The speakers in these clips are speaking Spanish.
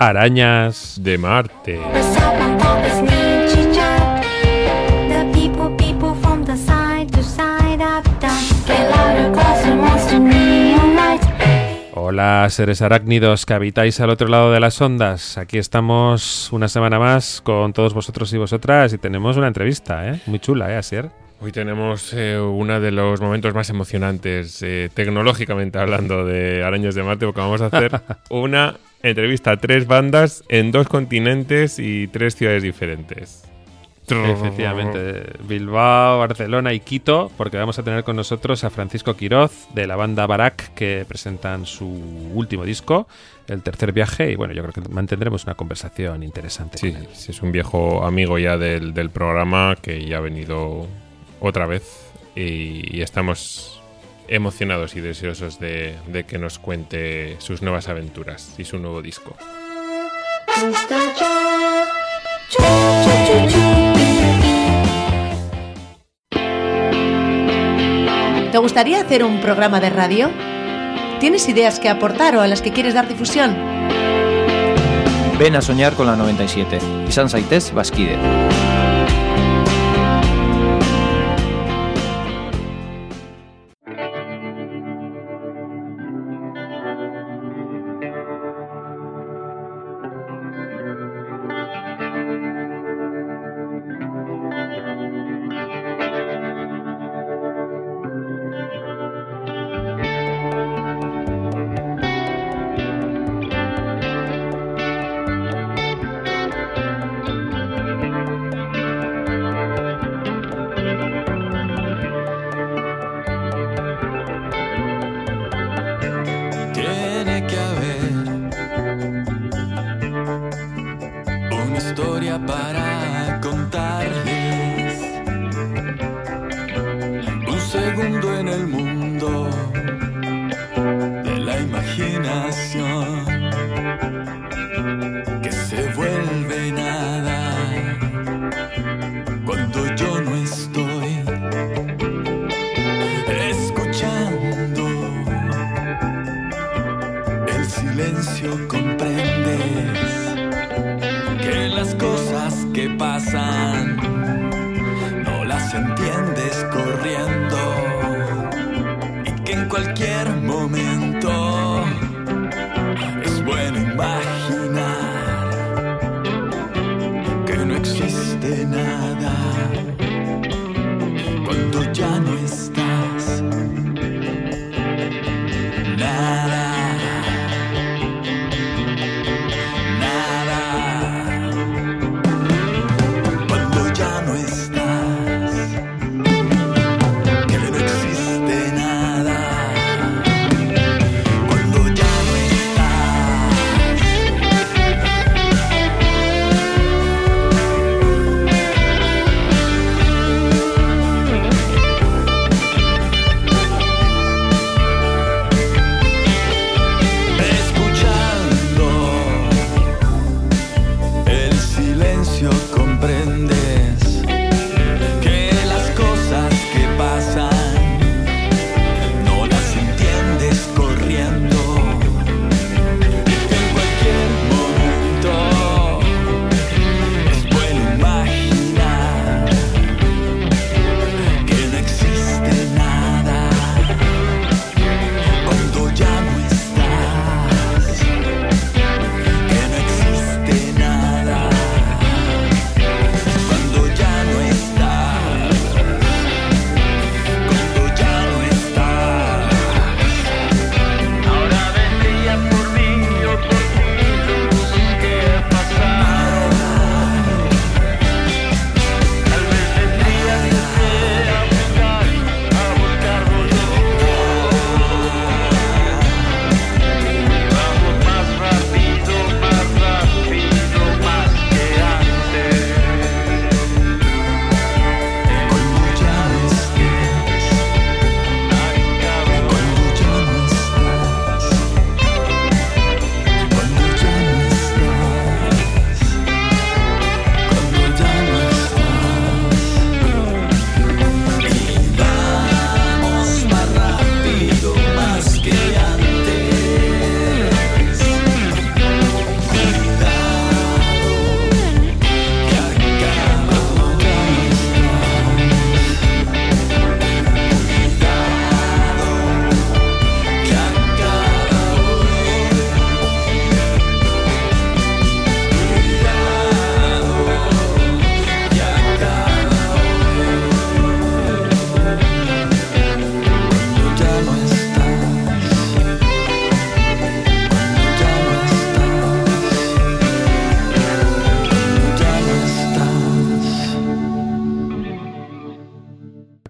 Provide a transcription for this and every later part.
Arañas de Marte. Hola, seres arácnidos que habitáis al otro lado de las ondas. Aquí estamos una semana más con todos vosotros y vosotras y tenemos una entrevista, muy chula, Asier. Hoy tenemos uno de los momentos más emocionantes, tecnológicamente hablando, de Arañas de Marte, porque vamos a hacer una entrevista a 3 bandas en 2 continentes y 3 ciudades diferentes. Efectivamente, Bilbao, Barcelona y Quito, porque vamos a tener con nosotros a Francisco Quiroz de la banda Barak, que presentan su último disco, El Tercer Viaje, y bueno, yo creo que mantendremos una conversación interesante con él. Sí, es un viejo amigo ya del programa que ya ha venido otra vez y estamos emocionados y deseosos de que nos cuente sus nuevas aventuras y su nuevo disco. ¿Te gustaría hacer un programa de radio? ¿Tienes ideas que aportar o a las que quieres dar difusión? Ven a soñar con la 97 y San Zaitez Bazkide.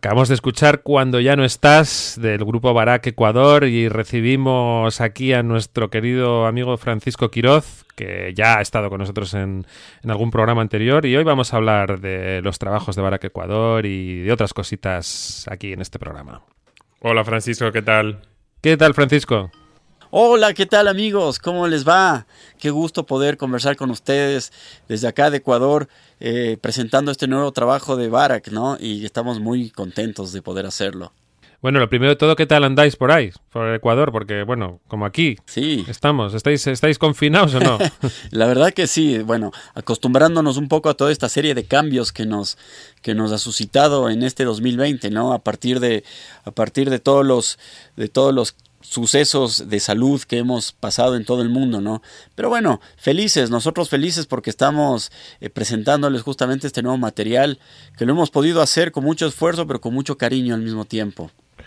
Acabamos de escuchar Cuando ya no estás, del grupo Barak Ecuador, y recibimos aquí a nuestro querido amigo Francisco Quiroz, que ya ha estado con nosotros en algún programa anterior, y hoy vamos a hablar de los trabajos de Barak Ecuador y de otras cositas aquí en este programa. Hola Francisco, ¿qué tal? ¿Qué tal, Francisco? Hola, ¿qué tal amigos? ¿Cómo les va? Qué gusto poder conversar con ustedes desde acá de Ecuador, presentando este nuevo trabajo de Barak, ¿no? Y estamos muy contentos de poder hacerlo. Bueno, lo primero de todo, ¿qué tal andáis por ahí, por Ecuador? Porque, bueno, como aquí sí. Estamos, ¿estáis confinados o no? La verdad que sí, bueno, acostumbrándonos un poco a toda esta serie de cambios que nos ha suscitado en este 2020, ¿no? A partir de todos los sucesos de salud que hemos pasado en todo el mundo, ¿no? Pero bueno, nosotros felices porque estamos presentándoles justamente este nuevo material que lo hemos podido hacer con mucho esfuerzo, pero con mucho cariño al mismo tiempo.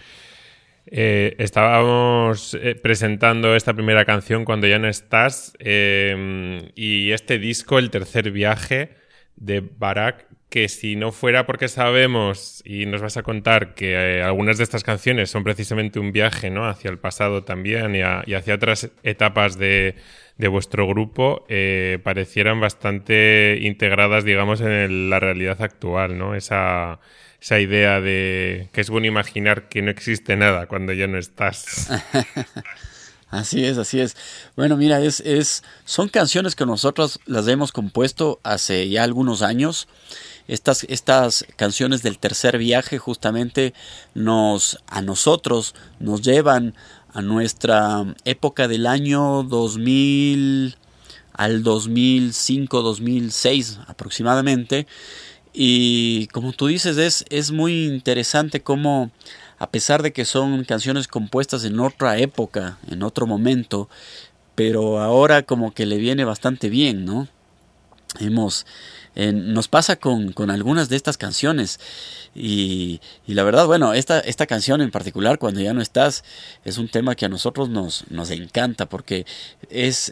Estábamos presentando esta primera canción, Cuando ya no estás, y este disco, El tercer viaje de Barak, que si no fuera porque sabemos, y nos vas a contar, que algunas de estas canciones son precisamente un viaje, ¿no?, hacia el pasado también y hacia otras etapas de vuestro grupo, parecieran bastante integradas, digamos, en la realidad actual, ¿no? Esa idea de que es bueno imaginar que no existe nada cuando ya no estás. Así es. Bueno, mira, son canciones que nosotros las hemos compuesto hace ya algunos años. Estas canciones del tercer viaje justamente a nosotros nos llevan a nuestra época del año 2000 al 2005, 2006 aproximadamente. Y como tú dices, es muy interesante cómo, a pesar de que son canciones compuestas en otra época, en otro momento, pero ahora como que le viene bastante bien, ¿no? Nos pasa con algunas de estas canciones y la verdad, bueno, esta canción en particular, Cuando ya no estás, es un tema que a nosotros nos encanta porque es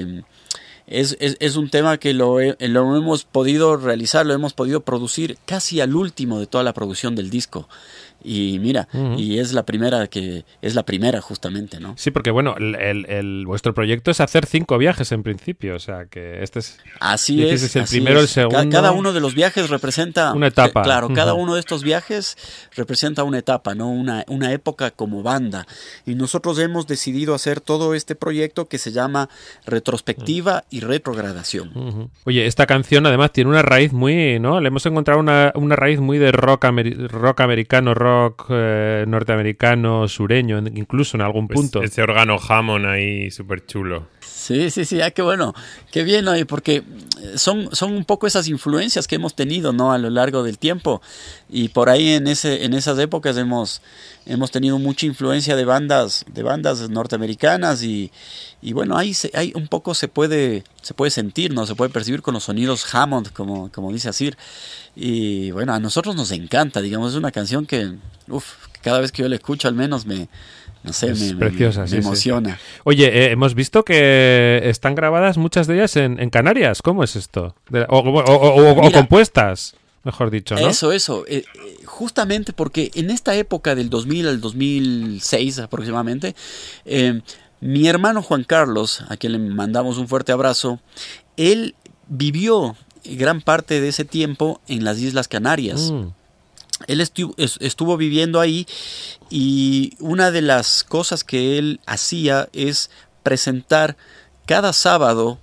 un tema que lo hemos podido realizar, lo hemos podido producir casi al último de toda la producción del disco. Y mira, y es la primera justamente, ¿no? Sí, porque bueno, vuestro proyecto es hacer 5 viajes en principio, o sea que este es... Así es. El primero, el segundo... Cada uno de los viajes representa... una etapa. Claro, cada uno de estos viajes representa una etapa, ¿no? Una época como banda. Y nosotros hemos decidido hacer todo este proyecto que se llama Retrospectiva y Retrogradación. Oye, esta canción además tiene una raíz muy, ¿no? Le hemos encontrado una raíz muy de rock americano, rock norteamericano, sureño, incluso en algún punto. Ese órgano Hammond ahí súper chulo. Sí, qué bueno, qué bien, ¿no? Porque son un poco esas influencias que hemos tenido, ¿no?, a lo largo del tiempo, y por ahí en esas épocas hemos tenido mucha influencia de bandas norteamericanas y bueno, ahí un poco se puede sentir, ¿no? Se puede percibir con los sonidos Hammond, como dice Asir, y bueno, a nosotros nos encanta, digamos, es una canción que cada vez que yo la escucho al menos me preciosa, me emociona. Sí. Oye, hemos visto que están grabadas muchas de ellas en Canarias. ¿Cómo es esto? O compuestas, mejor dicho, ¿no? Eso. Justamente porque en esta época del 2000 al 2006 aproximadamente, mi hermano Juan Carlos, a quien le mandamos un fuerte abrazo, él vivió gran parte de ese tiempo en las Islas Canarias. Él estuvo viviendo ahí y una de las cosas que él hacía es presentar cada sábado,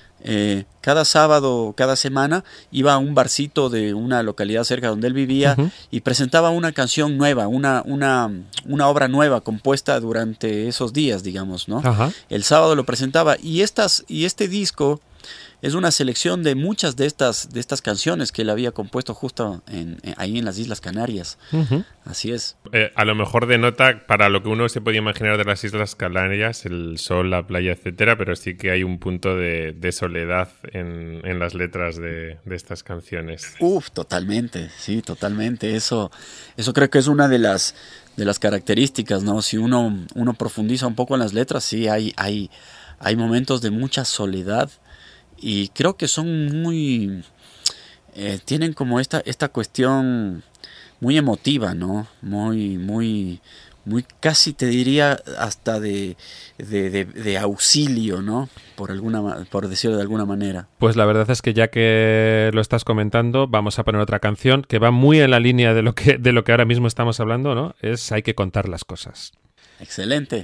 cada semana, iba a un barcito de una localidad cerca donde él vivía y presentaba una canción nueva, una obra nueva compuesta durante esos días, digamos, ¿no? Ajá. El sábado lo presentaba y este disco es una selección de muchas de estas canciones que él había compuesto justo ahí en las Islas Canarias. Así es. A lo mejor denota para lo que uno se podía imaginar de las Islas Canarias, el sol, la playa, etcétera, pero sí que hay un punto de soledad en las letras de estas canciones. Totalmente, sí, totalmente. Eso creo que es una de las características, ¿no? Si uno profundiza un poco en las letras, sí, hay momentos de mucha soledad. Y creo que son muy... tienen como esta cuestión muy emotiva, ¿no? Muy casi te diría hasta de auxilio, ¿no? Por decirlo de alguna manera. Pues la verdad es que ya que lo estás comentando, vamos a poner otra canción que va muy en la línea de lo que ahora mismo estamos hablando, ¿no? Es Hay que contar las cosas. Excelente.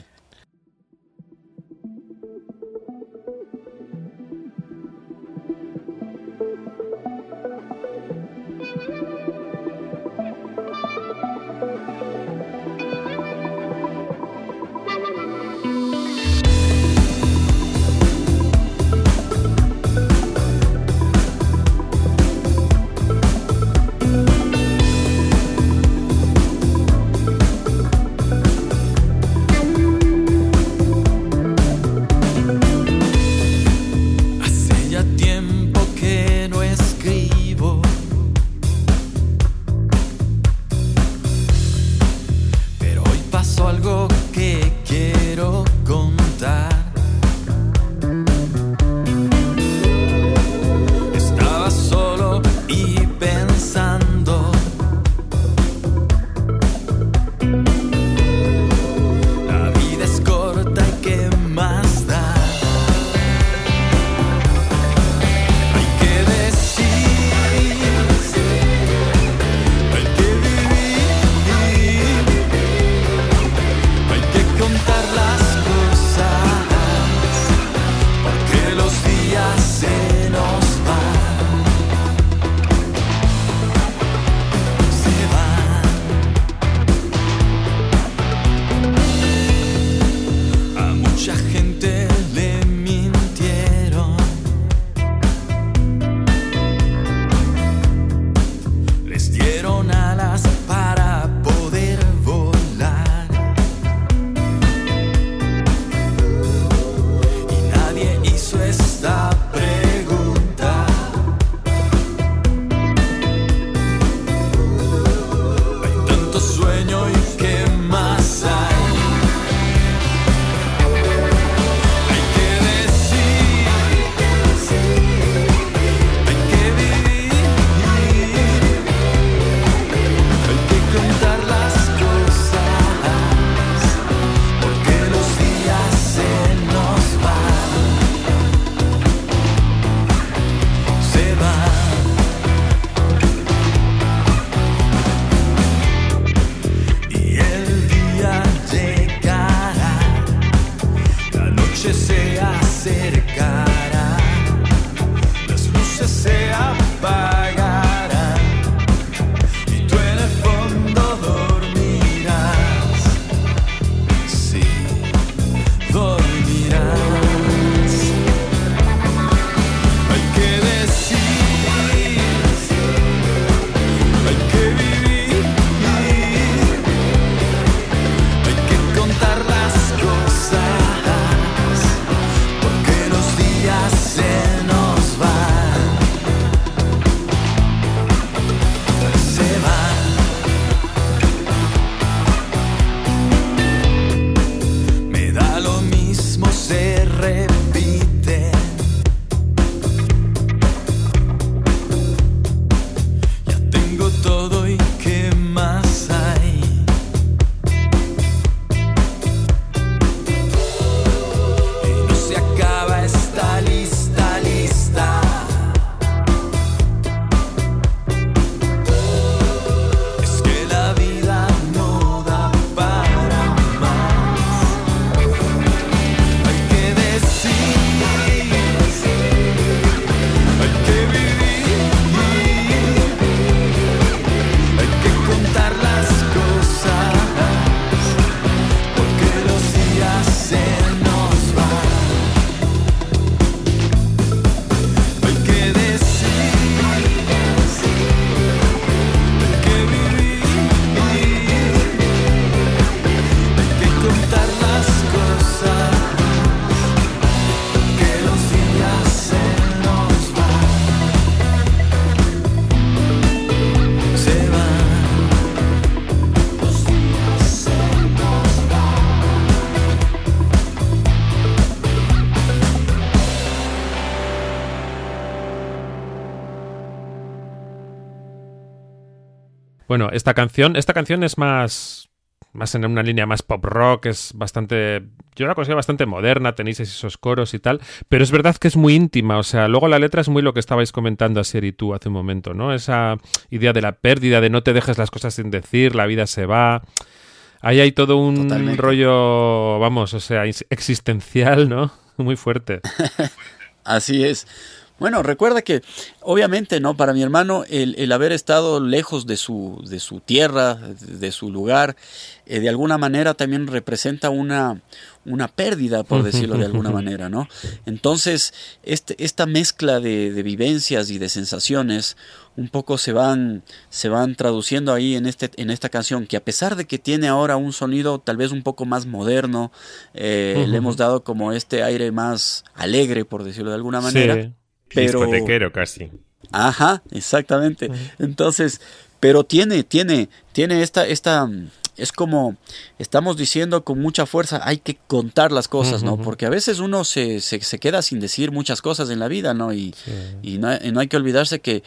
Bueno, esta canción es más en una línea más pop rock, es bastante, yo la considero bastante moderna, tenéis esos coros y tal, pero es verdad que es muy íntima, o sea, luego la letra es muy lo que estabais comentando Asier y tú hace un momento, ¿no? Esa idea de la pérdida, de no te dejes las cosas sin decir, la vida se va. Ahí hay todo un Totalmente. rollo, vamos, o sea, existencial, ¿no? Muy fuerte. Así es. Bueno, recuerda que obviamente, ¿no? Para mi hermano el haber estado lejos de su tierra, de su lugar, de alguna manera también representa una pérdida, por decirlo de alguna manera, ¿no? Entonces, esta mezcla de vivencias y de sensaciones un poco se van traduciendo ahí en esta canción, que a pesar de que tiene ahora un sonido tal vez un poco más moderno, le hemos dado como este aire más alegre, por decirlo de alguna manera. Sí. Pero, discotequero casi. ajá, exactamente. Entonces, pero tiene esta, es como estamos diciendo con mucha fuerza, hay que contar las cosas, ¿no? Porque a veces uno se queda sin decir muchas cosas en la vida, ¿no? Y no hay que olvidarse que,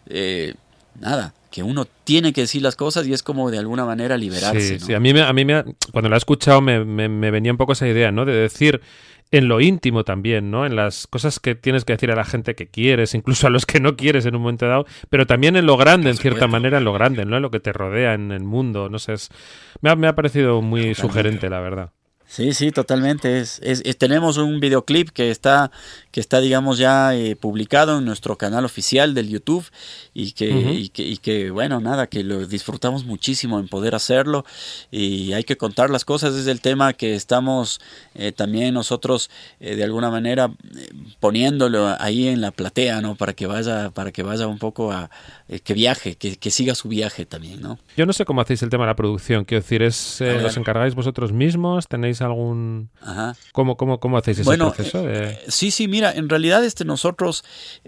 que uno tiene que decir las cosas y es como de alguna manera liberarse, Sí, ¿no? sí. A mí cuando la he escuchado me venía un poco esa idea, ¿no? De decir en lo íntimo también, ¿no? En las cosas que tienes que decir a la gente que quieres, incluso a los que no quieres en un momento dado, pero también en lo grande, en cierta manera, en lo grande, ¿no? En lo que te rodea, en el mundo, no sé. Me ha parecido muy sugerente, la verdad. Sí, totalmente. Tenemos un videoclip que está digamos, ya publicado en nuestro canal oficial del YouTube y que, bueno, nada, que lo disfrutamos muchísimo en poder hacerlo y hay que contar las cosas. Es el tema que estamos también nosotros de alguna manera poniéndolo ahí en la platea, ¿no? Para que vaya un poco que viaje, que siga su viaje también, ¿no? Yo no sé cómo hacéis el tema de la producción. Quiero decir, ¿os encargáis vosotros mismos? ¿Tenéis algún...? Ajá. ¿Cómo hacéis ese proceso? Sí, mira, en realidad nosotros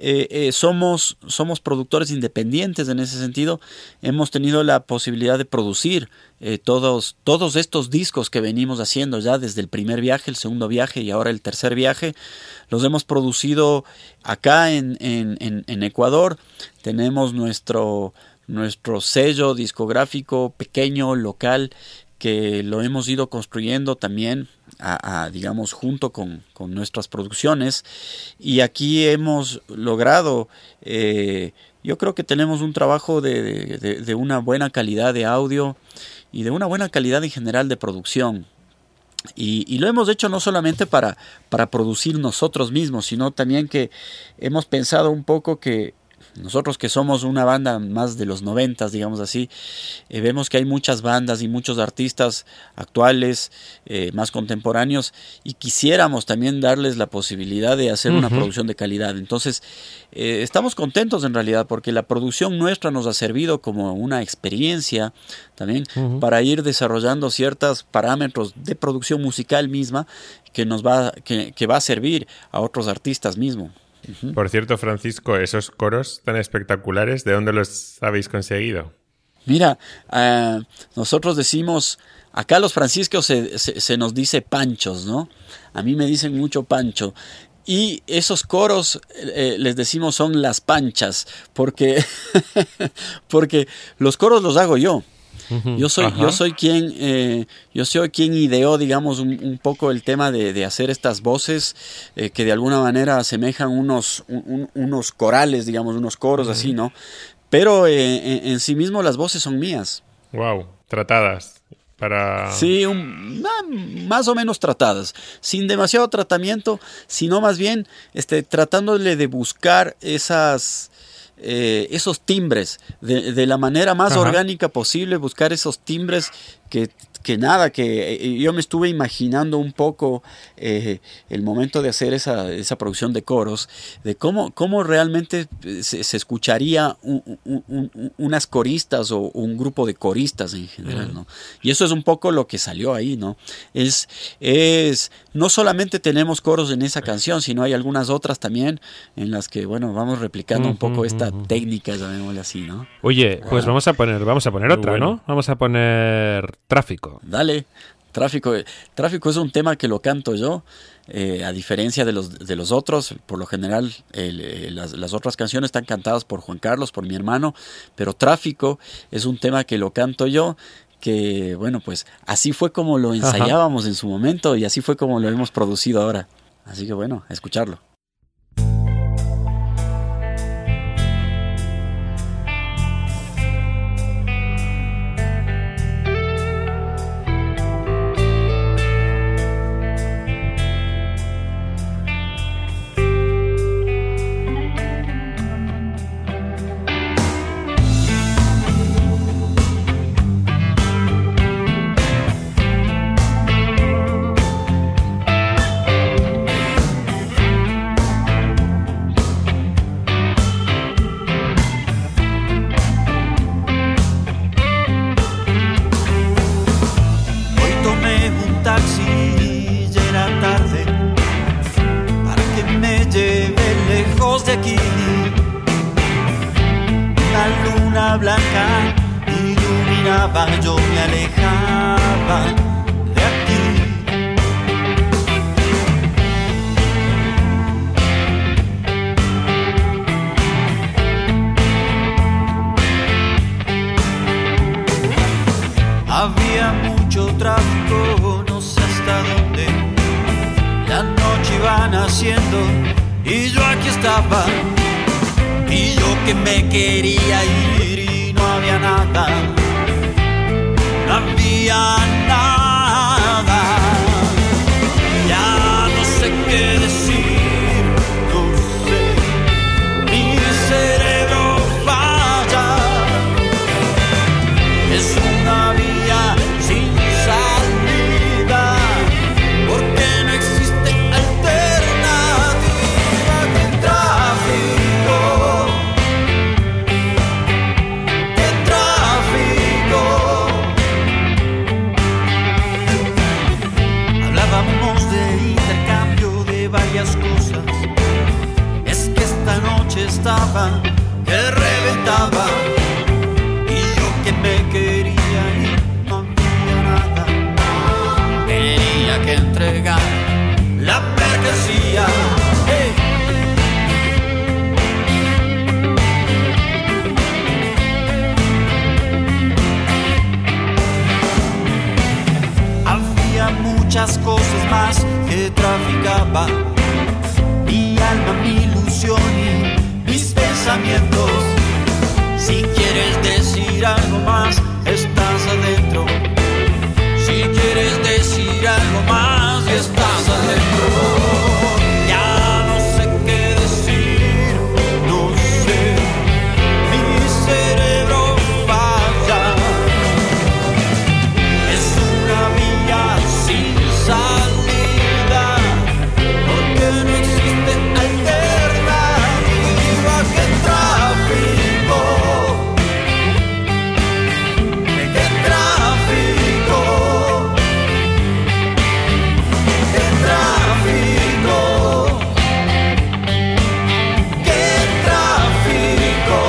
somos productores independientes en ese sentido. Hemos tenido la posibilidad de producir todos estos discos que venimos haciendo ya desde el primer viaje, el segundo viaje y ahora el tercer viaje. Los hemos producido acá en Ecuador. Tenemos nuestro sello discográfico pequeño, local, que lo hemos ido construyendo también digamos junto con nuestras producciones, y aquí hemos logrado yo creo que tenemos un trabajo de una buena calidad de audio y de una buena calidad en general de producción, y lo hemos hecho no solamente para producir nosotros mismos, sino también que hemos pensado un poco que nosotros, que somos una banda más de los 90, digamos así, vemos que hay muchas bandas y muchos artistas actuales, más contemporáneos, y quisiéramos también darles la posibilidad de hacer una producción de calidad. Entonces, estamos contentos en realidad, porque la producción nuestra nos ha servido como una experiencia también para ir desarrollando ciertos parámetros de producción musical misma que va a servir a otros artistas mismos. Por cierto, Francisco, esos coros tan espectaculares, ¿de dónde los habéis conseguido? Mira, nosotros decimos, acá los franciscos se nos dice panchos, ¿no? A mí me dicen mucho pancho. Y esos coros, les decimos, son las panchas, porque los coros los hago yo. Yo soy quien ideó, digamos, un poco el tema de hacer estas voces que de alguna manera asemejan unos corales, digamos, unos coros así, ¿no? Pero en sí mismo las voces son mías. Wow, tratadas para... Sí, más o menos tratadas, sin demasiado tratamiento, sino más bien tratándole de buscar esos timbres de la manera más orgánica posible, buscar esos timbres que yo me estuve imaginando un poco el momento de hacer esa producción de coros, de cómo realmente se escucharía unas coristas o un grupo de coristas en general, ¿no? Y eso es un poco lo que salió ahí, ¿no? No solamente tenemos coros en esa canción, sino hay algunas otras también en las que, bueno, vamos replicando un poco esta técnica, llamémosle así, ¿no? Oye, pues vamos a poner otra, bueno. ¿no? Vamos a poner Tráfico. Dale, Tráfico es un tema que lo canto yo, a diferencia de los otros. Por lo general, las otras canciones están cantadas por Juan Carlos, por mi hermano, pero Tráfico es un tema que lo canto yo, que bueno, pues así fue como lo ensayábamos en su momento y así fue como lo hemos producido ahora. Así que bueno, a escucharlo. Blanca iluminaba, yo me alejaba de aquí. Había mucho tráfico, no sé hasta dónde. La noche iba naciendo y yo aquí estaba. Y yo que me quería ir y no había nada, no había nada. Ya no sé qué decir, no sé, mi cerebro falla. Es una vía sin salida, porque no existe alternativa. Que tráfico. Varias cosas, es que esta noche estaba que reventaba y yo que me quería ir no había nada. Tenía que entregar la mercancía. Hey. Había muchas cosas más que traficaba, mi alma, mi ilusión y mis pensamientos. Si quieres decir algo más, estás adentro. Si quieres decir algo más, estás adentro. Ya no sé qué decir, no sé, mi cerebro falla. Es una vía sin salida, porque no existe alternativa. Que tráfico, que tráfico, que tráfico, que tráfico.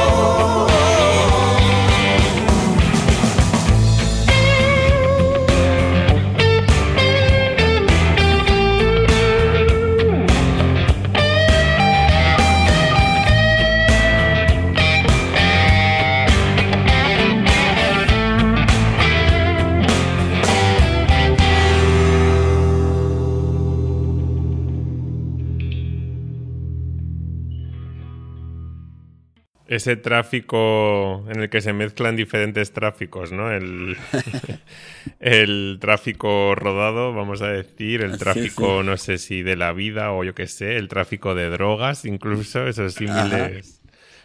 Ese tráfico en el que se mezclan diferentes tráficos, ¿no? El tráfico rodado, vamos a decir, el tráfico, no sé si de la vida o yo qué sé, el tráfico de drogas, incluso, esos símiles.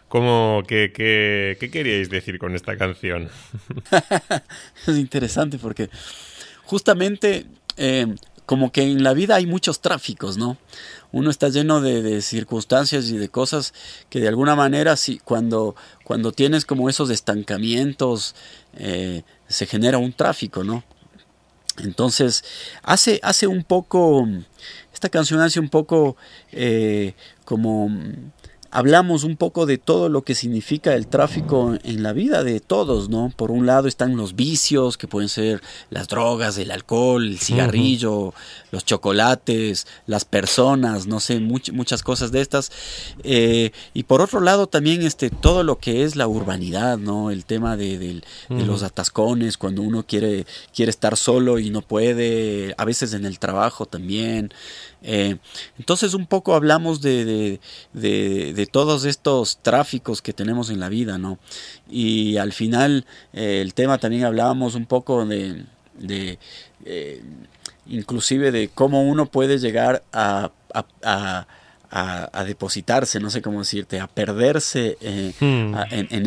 ¿Qué queríais decir con esta canción? Es interesante porque justamente como que en la vida hay muchos tráficos, ¿no? Uno está lleno de circunstancias y de cosas que de alguna manera, sí, cuando tienes como esos estancamientos, se genera un tráfico, ¿no? Entonces, hace un poco, esta canción hace un poco como hablamos un poco de todo lo que significa el tráfico en la vida de todos, ¿no? Por un lado están los vicios, que pueden ser las drogas, el alcohol, el cigarrillo, los chocolates, las personas, no sé, muchas cosas de estas. Y por otro lado también todo lo que es la urbanidad, ¿no? El tema de los atascones, cuando uno quiere estar solo y no puede, a veces en el trabajo también. Entonces un poco hablamos de todos estos tráficos que tenemos en la vida, ¿no? Y al final el tema también hablábamos un poco de inclusive de cómo uno puede llegar a depositarse, no sé cómo decirte, a perderse en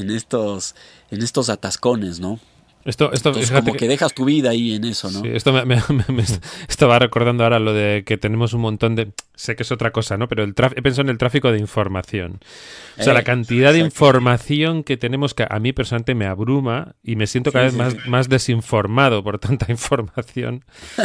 estos atascones, ¿no? Entonces, como que dejas tu vida ahí en eso, ¿no? Sí, esto me estaba recordando ahora lo de que tenemos un montón de... Sé que es otra cosa, ¿no? Pero he pensado en el tráfico de información. O sea, la cantidad de información que tenemos, que a mí personalmente me abruma y me siento cada vez más desinformado por tanta información.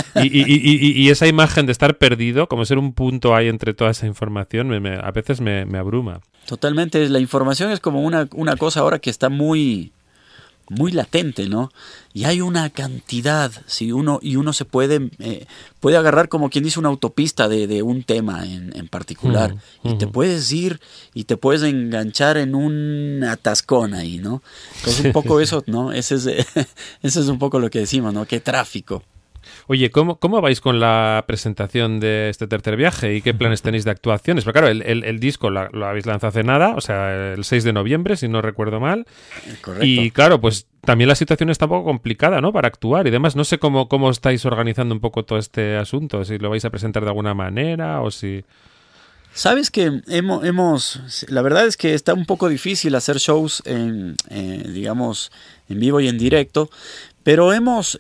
Y esa imagen de estar perdido, como ser un punto ahí entre toda esa información, a veces me abruma. Totalmente. La información es como una cosa ahora que está muy latente, ¿no? Y hay una cantidad, uno se puede agarrar, como quien dice, una autopista de un tema en particular, y te puedes ir y te puedes enganchar en un atascón ahí, ¿no? Entonces un poco eso, ¿no? Ese es un poco lo que decimos, ¿no? ¡Qué tráfico! Oye, ¿cómo vais con la presentación de este tercer viaje y qué planes tenéis de actuaciones? Pero claro, el disco lo habéis lanzado hace nada, o sea, el 6 de noviembre, si no recuerdo mal. Correcto. Y claro, pues también la situación está un poco complicada, ¿no? Para actuar y demás. No sé cómo estáis organizando un poco todo este asunto, si lo vais a presentar de alguna manera o si... Sabes que la verdad es que está un poco difícil hacer shows digamos, en vivo y en directo, pero hemos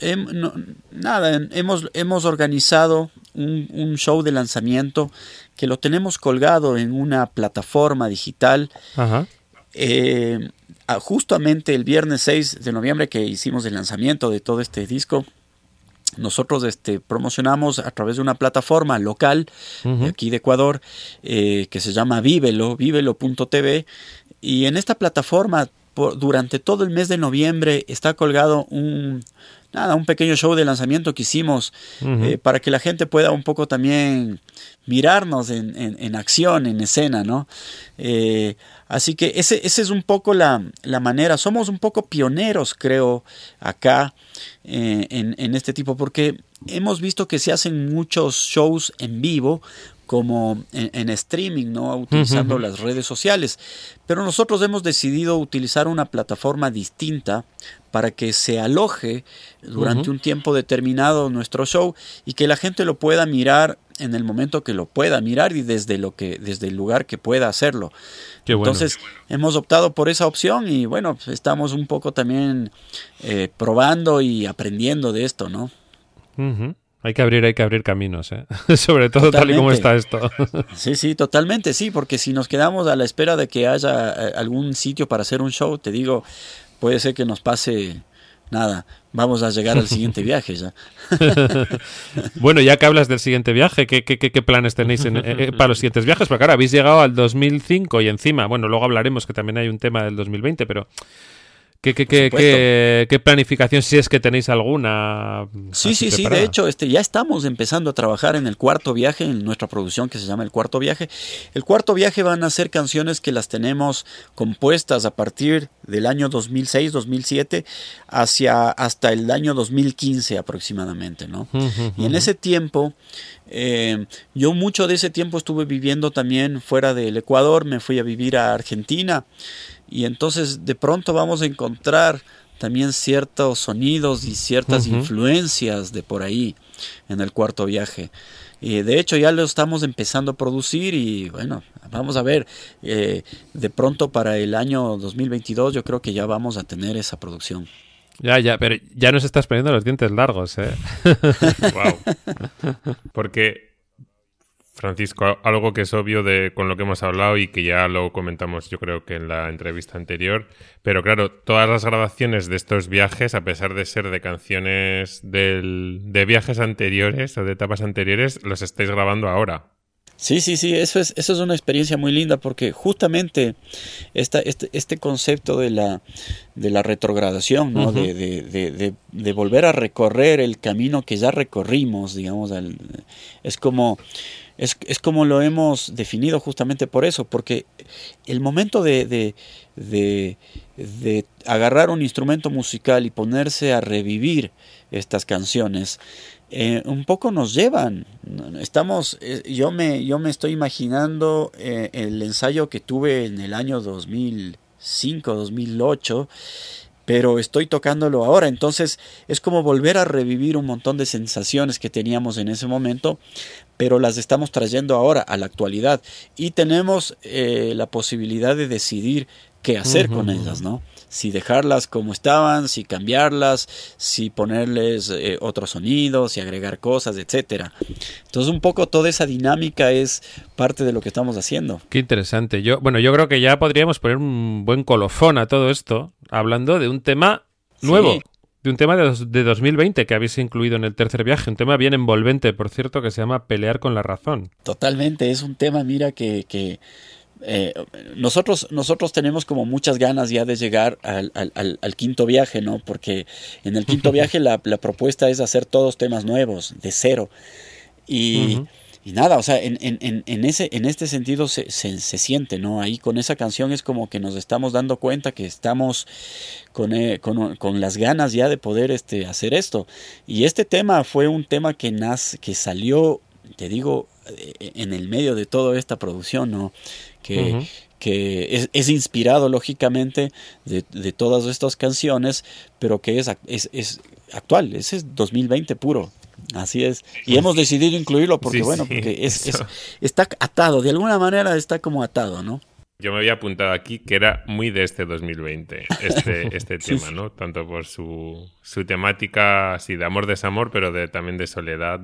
organizado un show de lanzamiento que lo tenemos colgado en una plataforma digital. Ajá. Justamente el viernes 6 de noviembre que hicimos el lanzamiento de todo este disco, nosotros promocionamos a través de una plataforma local de aquí de Ecuador, que se llama vivelo.tv, y en esta plataforma durante todo el mes de noviembre está colgado un pequeño show de lanzamiento que hicimos para que la gente pueda un poco también mirarnos en acción, en escena, ¿no? Así que ese es un poco la manera. Somos un poco pioneros, creo, acá en este tipo, porque hemos visto que se hacen muchos shows en vivo, como en streaming, ¿no? Utilizando las redes sociales. Pero nosotros hemos decidido utilizar una plataforma distinta para que se aloje durante un tiempo determinado nuestro show y que la gente lo pueda mirar en el momento que lo pueda mirar y desde el lugar que pueda hacerlo. Qué bueno. Entonces hemos optado por esa opción y bueno, pues estamos un poco también probando y aprendiendo de esto, ¿no? Hay que abrir caminos, ¿eh? Sobre todo totalmente. Tal y como está esto. Sí, totalmente, sí, porque si nos quedamos a la espera de que haya algún sitio para hacer un show, te digo, puede ser que nos pase nada. Vamos a llegar al siguiente viaje ya. Bueno, ya que hablas del siguiente viaje, ¿qué planes tenéis para los siguientes viajes? Porque ahora habéis llegado al 2005 y encima, bueno, luego hablaremos que también hay un tema del 2020, pero... ¿Qué planificación, si es que tenéis alguna? Sí, de hecho, ya estamos empezando a trabajar en el cuarto viaje, en nuestra producción que se llama El Cuarto Viaje. El cuarto viaje van a ser canciones que las tenemos compuestas a partir del año 2006, 2007, hasta el año 2015 aproximadamente, ¿no? Y en ese tiempo, yo mucho de ese tiempo estuve viviendo también fuera del Ecuador, me fui a vivir a Argentina. Y entonces de pronto vamos a encontrar también ciertos sonidos y ciertas influencias de por ahí en el cuarto viaje. Y de hecho ya lo estamos empezando a producir y bueno, vamos a ver, de pronto para el año 2022 yo creo que ya vamos a tener esa producción. Ya, pero ya nos estás poniendo los dientes largos, ¿eh? Wow. Porque... Francisco, algo que es obvio con lo que hemos hablado y que ya lo comentamos yo creo que en la entrevista anterior, pero claro, todas las grabaciones de estos viajes, a pesar de ser de canciones de viajes anteriores o de etapas anteriores, los estáis grabando ahora. Sí, eso es una experiencia muy linda porque justamente este concepto de la retrogradación, ¿no? Uh-huh. de volver a recorrer el camino que ya recorrimos, digamos, es como lo hemos definido justamente por eso, porque el momento de agarrar un instrumento musical y ponerse a revivir estas canciones, un poco nos llevan. Yo me estoy imaginando el ensayo que tuve en el año 2005, 2008, pero estoy tocándolo ahora, entonces es como volver a revivir un montón de sensaciones que teníamos en ese momento, pero las estamos trayendo ahora a la actualidad y tenemos la posibilidad de decidir qué hacer con ellas, ¿no? Si dejarlas como estaban, si cambiarlas, si ponerles otros sonidos, si agregar cosas, etcétera. Entonces un poco toda esa dinámica es parte de lo que estamos haciendo. Qué interesante. Yo creo que ya podríamos poner un buen colofón a todo esto, hablando de un tema nuevo. Sí. De un tema de 2020 que habéis incluido en el tercer viaje, un tema bien envolvente, por cierto, que se llama Pelear con la razón. Totalmente, es un tema, mira, que nosotros tenemos como muchas ganas ya de llegar al quinto viaje, ¿no? Porque en el quinto viaje la propuesta es hacer todos temas nuevos, de cero. Y nada, o sea, en este sentido se siente, ¿no? Ahí con esa canción es como que nos estamos dando cuenta que estamos con las ganas ya de poder hacer esto. Y este tema fue un tema que salió, te digo, en el medio de toda esta producción, ¿no? Que es inspirado lógicamente de todas estas canciones, pero que es actual, ese es 2020 puro. Así es. Y hemos decidido incluirlo porque, porque está atado, de alguna manera está como atado, ¿no? Yo me había apuntado aquí que era muy de este 2020, este tema, ¿no? Tanto por su temática, sí, de amor, desamor, pero también de soledad,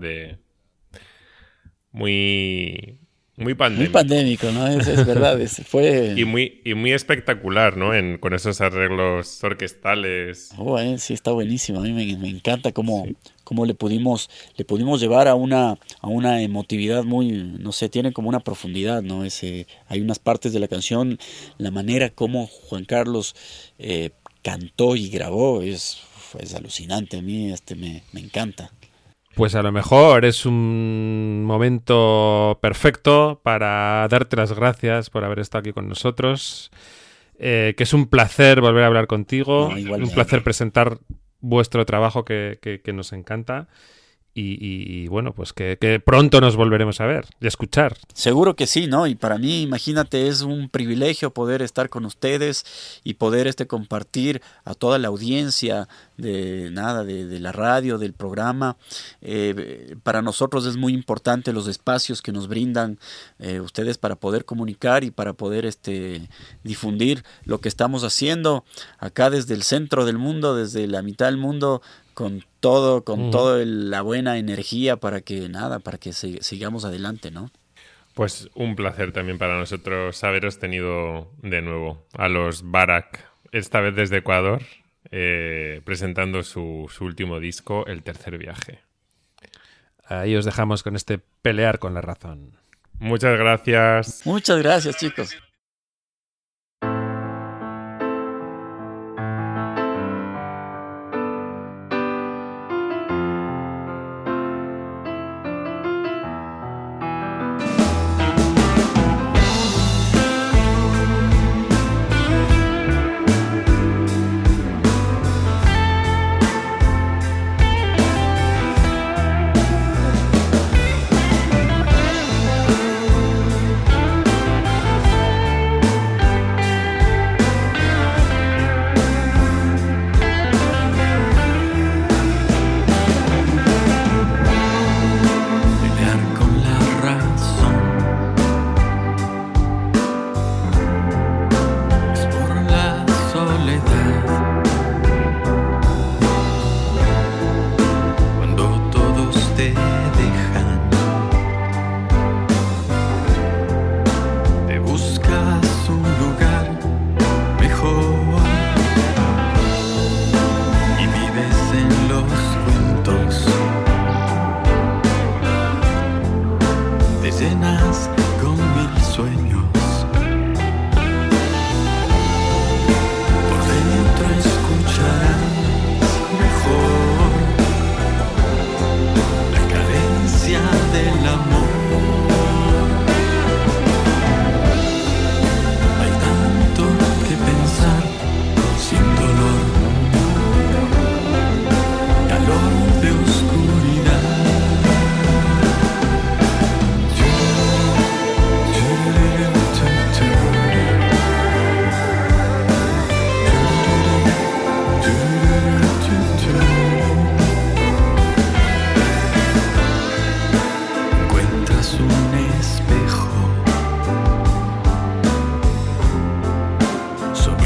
muy pandémico. Muy pandémico, ¿no? Es verdad. Fue... Y muy espectacular, ¿no? Con esos arreglos orquestales. Sí, está buenísimo. A mí me encanta cómo le pudimos llevar a una emotividad muy, no sé, tiene como una profundidad, ¿no? Hay unas partes de la canción, la manera como Juan Carlos cantó y grabó es alucinante. A mí me encanta. Pues a lo mejor es un momento perfecto para darte las gracias por haber estado aquí con nosotros, que es un placer volver a hablar contigo, un placer presentar vuestro trabajo que nos encanta y bueno, pues que pronto nos volveremos a ver y a escuchar. Seguro que sí, ¿no? Y para mí, imagínate, es un privilegio poder estar con ustedes y poder compartir a toda la audiencia de la radio, del programa. Para nosotros es muy importante los espacios que nos brindan ustedes para poder comunicar y para poder difundir lo que estamos haciendo acá desde el centro del mundo, desde la mitad del mundo, con toda la buena energía para que sigamos adelante, ¿no? Pues un placer también para nosotros haberos tenido de nuevo a los Barak, esta vez desde Ecuador, presentando su último disco, El tercer viaje. Ahí os dejamos con Pelear con la razón. Muchas gracias. Muchas gracias, chicos.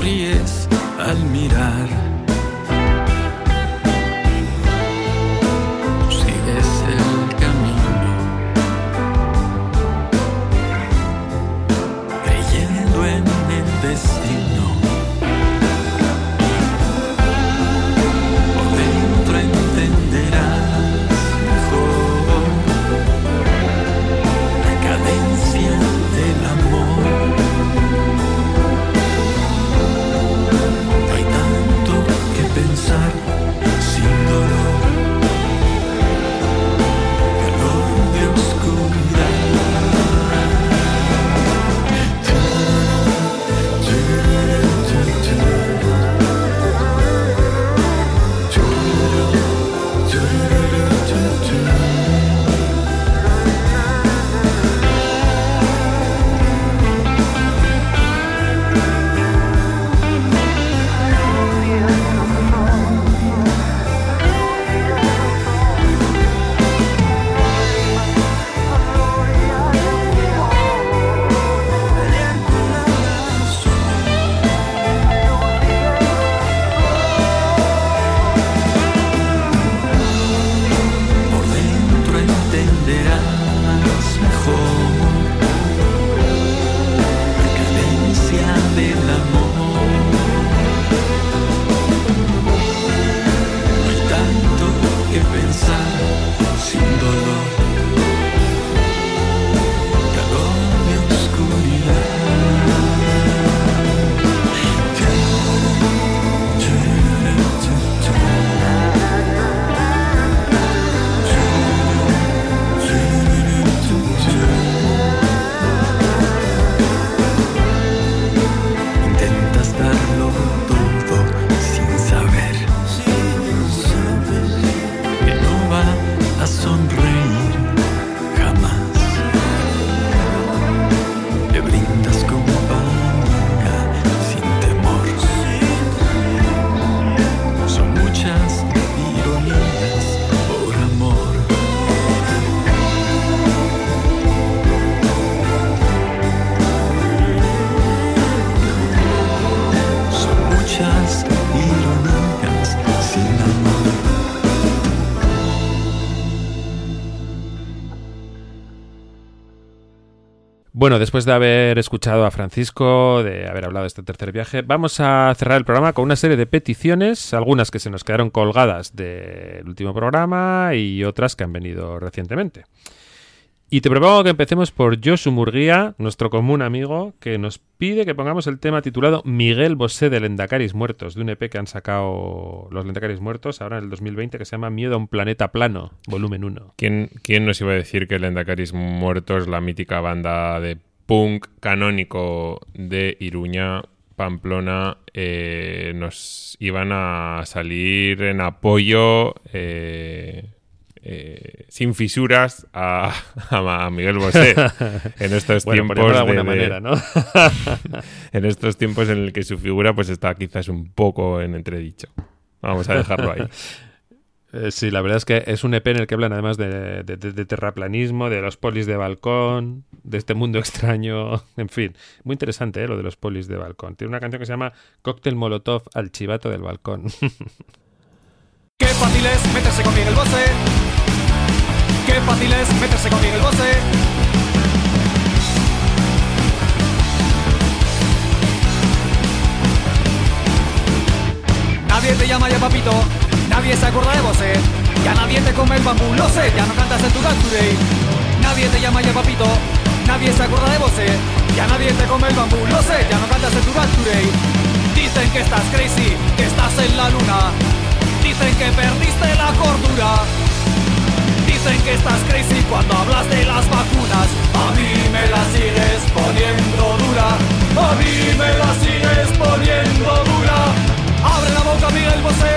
sonríes al mirar. Tú sigues el camino, creyendo en el destino. Por dentro entenderás mejor la cadencia del amor. No hay tanto que pensar sin dolor, calor de oscuridad. Por dentro entenderás mejor la cadencia del amor. No hay tanto que pensar sin dolor, calor de oscuridad. Intentas darlo todo sin saber que no va a sonreír jamás. Le brindas compañía sin temor. Son muchas ironías por amor. Son muchas ironías sin amor. Bueno, después de haber escuchado a Francisco, de haber hablado de este tercer viaje, vamos a cerrar el programa con una serie de peticiones, algunas que se nos quedaron colgadas del último programa y otras que han venido recientemente. Y te propongo que empecemos por Josu Murguía, nuestro común amigo, que nos pide que pongamos el tema titulado Miguel Bosé de Lendacaris Muertos, de un EP que han sacado los Lendacaris Muertos ahora en el 2020, que se llama Miedo a un planeta plano, volumen 1. ¿Quién nos iba a decir que Lendacaris Muertos, la mítica banda de punk canónico de Iruña, Pamplona, nos iban a salir en apoyo sin fisuras a Miguel Bosé en estos tiempos de alguna manera, ¿no? en estos tiempos en el que su figura pues está quizás un poco en entredicho. Vamos a dejarlo ahí. Sí, la verdad es que es un EP en el que hablan además de terraplanismo, de los polis de balcón, de este mundo extraño, en fin. Muy interesante, lo de los polis de balcón. Tiene una canción que se llama Cóctel Molotov al chivato del balcón. Qué fácil es meterse con Miguel Bosé. Qué fácil es meterse con Miguel Bosé. Nadie te llama ya papito, nadie se acuerda de Bosé. Ya nadie te come el bambú, lo sé, ya no cantas en tu Dance Today. Nadie te llama ya papito, nadie se acuerda de Bosé. Ya nadie te come el bambú, lo sé, ya no cantas en tu Dance Today. Dicen que estás crazy, que estás en la luna. Dicen que perdiste la cordura. Dicen que estás crazy cuando hablas de las vacunas. A mí me la sigues poniendo dura. A mí me la sigues poniendo dura. Abre la boca, Miguel Bosé.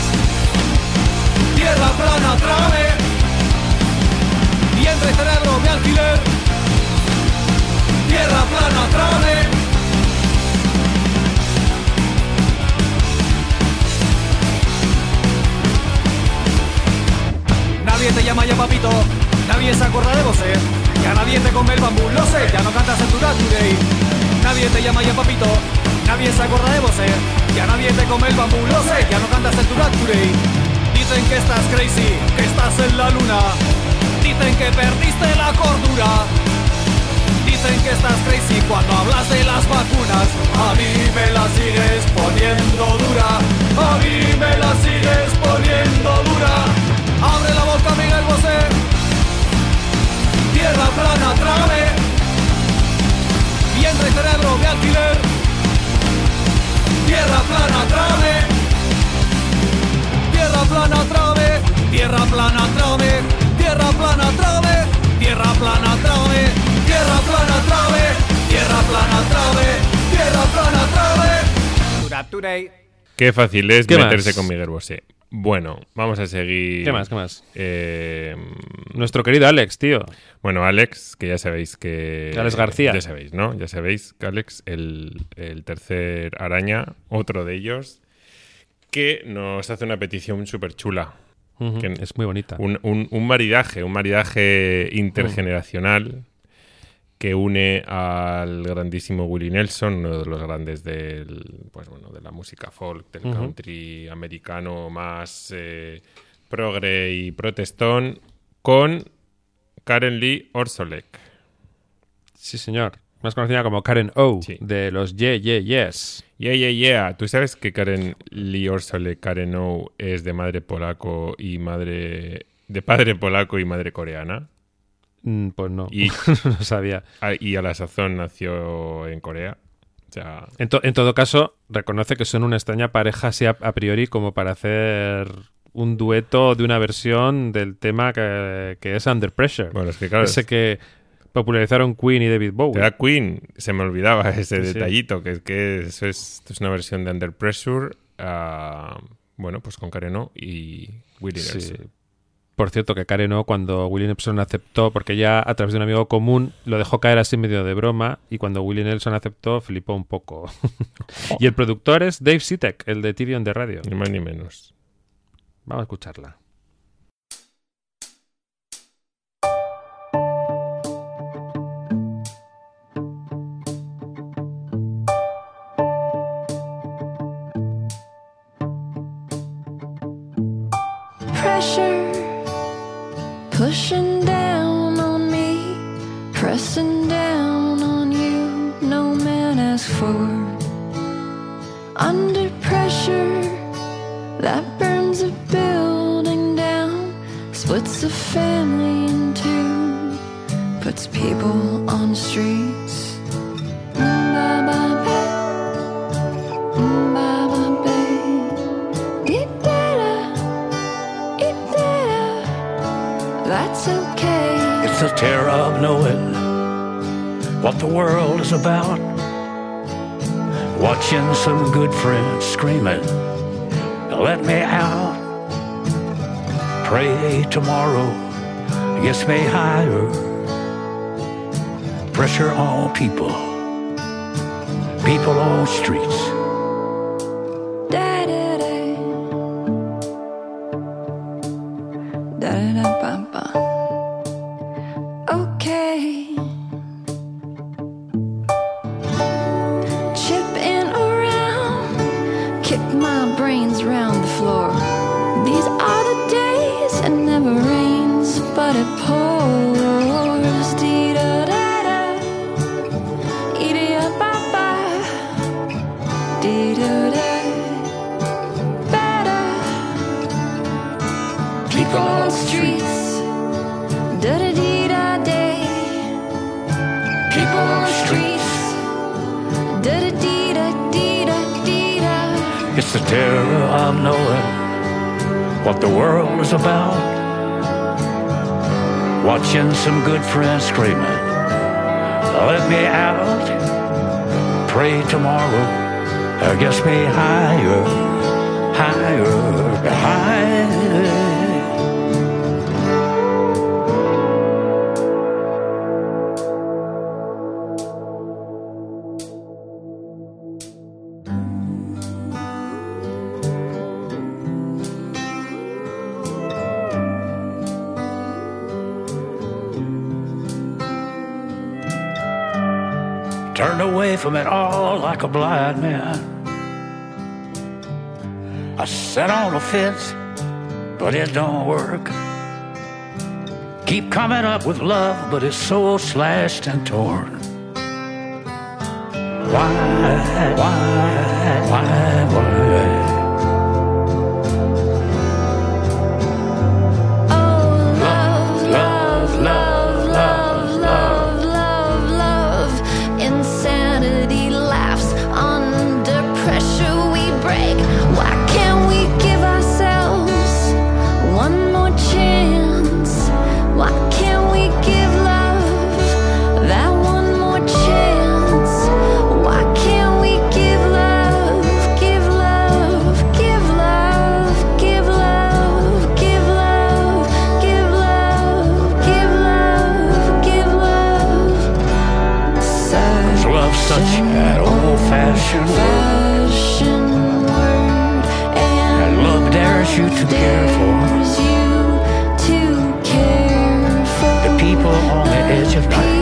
Tierra plana, trágame. Vientre, cerebro, mi alquiler. Tierra plana, trágame. Nadie te llama ya papito, nadie se acuerda de Bosé. Ya nadie te come el bambú, lo sé, ya no cantas en tu Dance Today. Nadie te llama ya papito, Nadie se acuerda de vos, ya nadie te come el bambú, lo sé, ya no cantas en tu Gatorade. Dicen que estás crazy, que estás en la luna. Dicen que perdiste la cordura. Dicen que estás crazy cuando hablas de las vacunas. A mí me la sigues poniendo dura. A mí me la sigues poniendo dura. Abre la boca, Miguel Bosé. Tierra plana, trágame. Vientre y cerebro de alquiler. Tierra plana, trágame. Tierra plana, trágame. Tierra plana, trágame. Tierra plana, trágame. Tierra plana, trágame. Tierra plana, trágame. Tierra plana, trágame. Tierra plana, trágame. Duraturey. Qué fácil es ¿Qué meterse más? con Miguel Bosé. Bueno, vamos a seguir. ¿Qué más? Nuestro querido Alex, tío. Bueno, Alex, que ya sabéis que... Alex García. Ya sabéis, ¿no? Ya sabéis que Alex, el tercer araña, otro de ellos, que nos hace una petición súper chula. Ujú, Que es muy bonita. Un maridaje intergeneracional que une al grandísimo Willie Nelson, uno de los grandes del, pues bueno, de la música folk, del country americano más progre y protestón, con Karen Lee Orsolek. Sí, señor. Más conocida como Karen O, Sí. de los Yeah, Yeah, Yes. Yeah. ¿Tú sabes que Karen Lee Orsolek, Karen O, es de padre polaco y madre coreana? Pues no, Y- no sabía. Y a la sazón nació en Corea. O sea, En todo caso, reconoce que son una extraña pareja así a priori como para hacer un dueto de una versión del tema que es Under Pressure. bueno, es que claro, Ese que popularizaron Queen y David Bowie. era Queen, se me olvidaba ese Sí, sí. detallito, que esto es una versión de Under Pressure, bueno, pues con Karen O y Willie Sí. Nelson. Por cierto, que Karen O, cuando Willie Nelson aceptó, porque ya a través de un amigo común lo dejó caer así medio de broma, y cuando Willie Nelson aceptó, flipó un poco. Y el productor es Dave Sitek, el de TV on the Radio. Ni más ni menos. Vamos a escucharla. Pressure pushing down on me, pressing down on you. No man asked for. Under pressure that burns a building down, splits a family in two, puts people on the streets. That's okay. It's the terror of knowing what the world is about. Watching some good friends screaming, let me out. Pray tomorrow gets me higher. Pressure on people, people on streets. Okay. Chipping around, kick my brains round the floor. These are the days it never rains, but it pours. Dee-da-da-da, ee-dee-da-ba-ba, dee-da-da, better. People on streets. Da-da-dee-da-day. People on the streets. Da-da-dee-da-dee-da-dee-da. It's the terror of knowing what the world is about. Watching some good friends screaming, let me out. Pray tomorrow gets me higher, higher, higher. Turn the away from it all like a blind man. I set on a fence, but it don't work. Keep coming up with love, but it's so slashed and torn. Why? Insanity laughs under pressure we break. Why can't we give ourselves one more chance? Why can't we give love that one more chance? Why can't we give love, give love, give love, give love, give love, give love, give love, give love? Cause love's such an old-fashioned word, and love dares you to care for the people on the edge of night.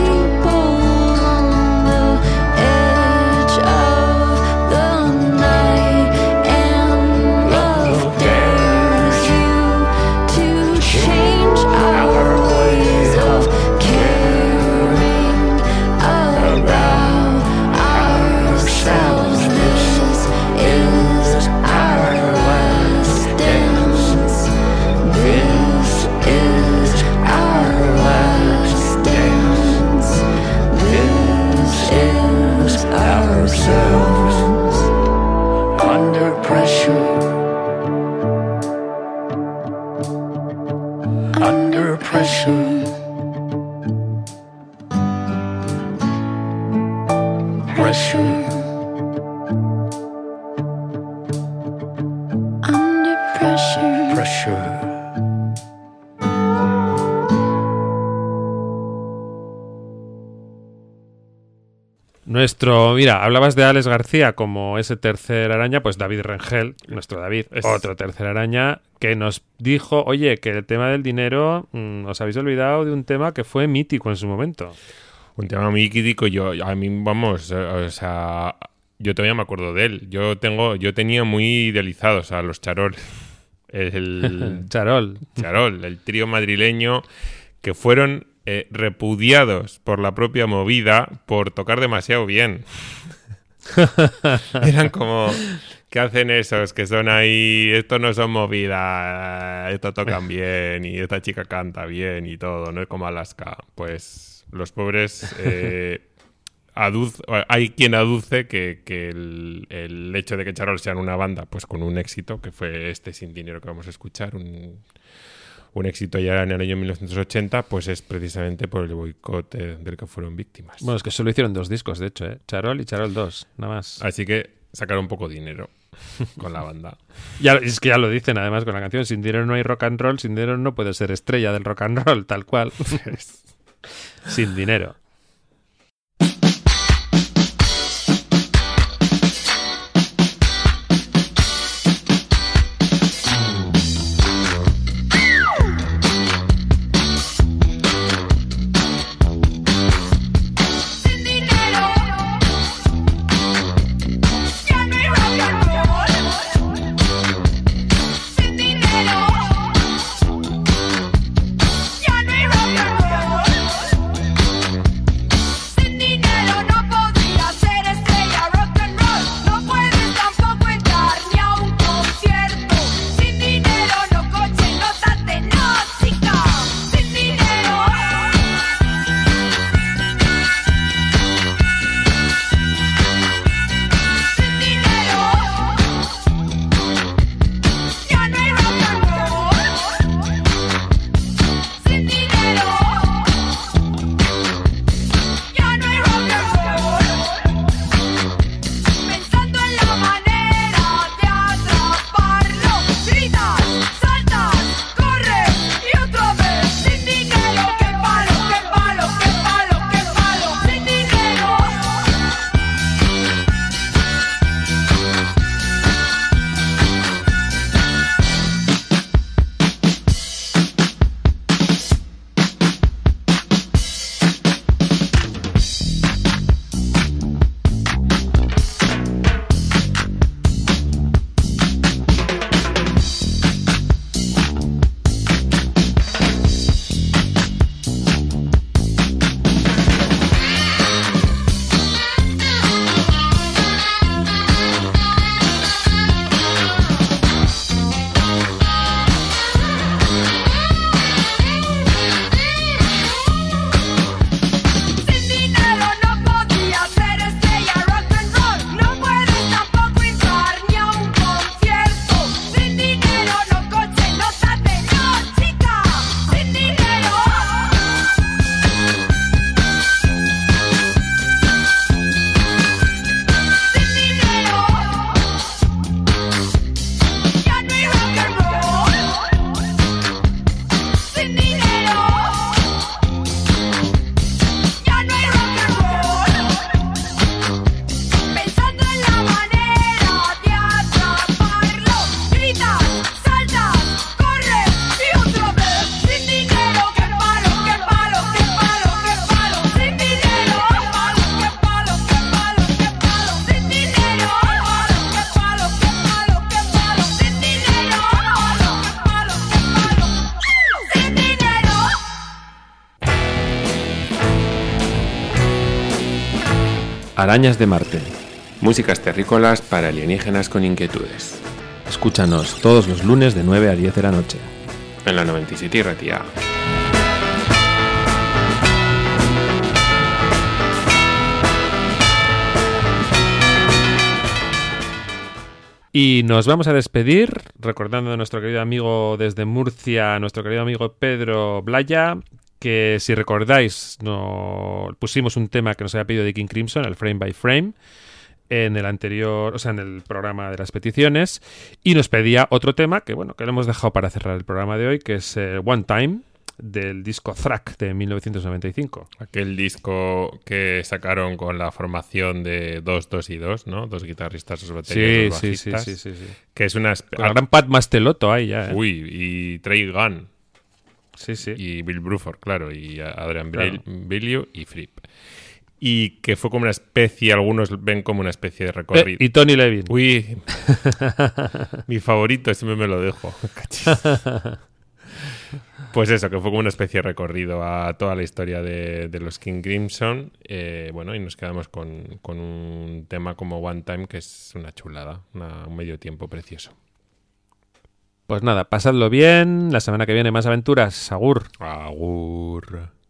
Mira, hablabas de Alex García como ese tercer araña, pues David Rengel, nuestro David, otro tercer araña, que nos dijo, oye, que el tema del dinero, os habéis olvidado de un tema que fue mítico en su momento. Un tema mítico, yo todavía me acuerdo de él. Yo tenía muy idealizados a los Charol. Charol, el trío madrileño que fueron repudiados por la propia movida por tocar demasiado bien. Eran como, ¿qué hacen esos que son ahí? Esto no son movida, esto tocan bien y esta chica canta bien y todo, no es como Alaska. Pues los pobres hay quien aduce que el hecho de que Charol sean una banda pues con un éxito, que fue este Sin Dinero que vamos a escuchar, un éxito ya en el año 1980, pues es precisamente por el boicot del que fueron víctimas. Bueno, es que solo hicieron 2 discos, de hecho, Charol y Charol 2, nada más. Así que sacaron poco dinero con la banda. Es que ya lo dicen, además, con la canción Sin Dinero no hay rock and roll, sin dinero no puede ser estrella del rock and roll, tal cual. Sin dinero. Arañas de Marte. Músicas terrícolas para alienígenas con inquietudes. Escúchanos todos los lunes de 9 a 10 de la noche. En la 97 y Ratia. Y nos vamos a despedir recordando a nuestro querido amigo desde Murcia, nuestro querido amigo Pedro Blaya, que si recordáis pusimos un tema que nos había pedido de King Crimson, el Frame by Frame, en el anterior, o sea, en el programa de las peticiones, y nos pedía otro tema que lo hemos dejado para cerrar el programa de hoy, que es One Time, del disco Thrack de 1995. Aquel disco que sacaron con la formación de 2, 2 y 2, ¿no? 2 guitarristas, 2 baterías, 2 bajistas. Sí. Que es una... La gran Pat Mastelotto ahí ya, ¿eh? Uy, y Trey Gunn. Sí. Y Bill Bruford, claro, y Adrian Claro. Belew y Fripp. Y que fue como una especie, algunos ven como una especie de recorrido. Y Tony Levin. Uy, mi favorito, siempre me lo dejo. Pues eso, que fue como una especie de recorrido a toda la historia de los King Crimson. Y nos quedamos con un tema como One Time, que es una chulada, un medio tiempo precioso. Pues nada, pasadlo bien. La semana que viene más aventuras. Agur. Agur.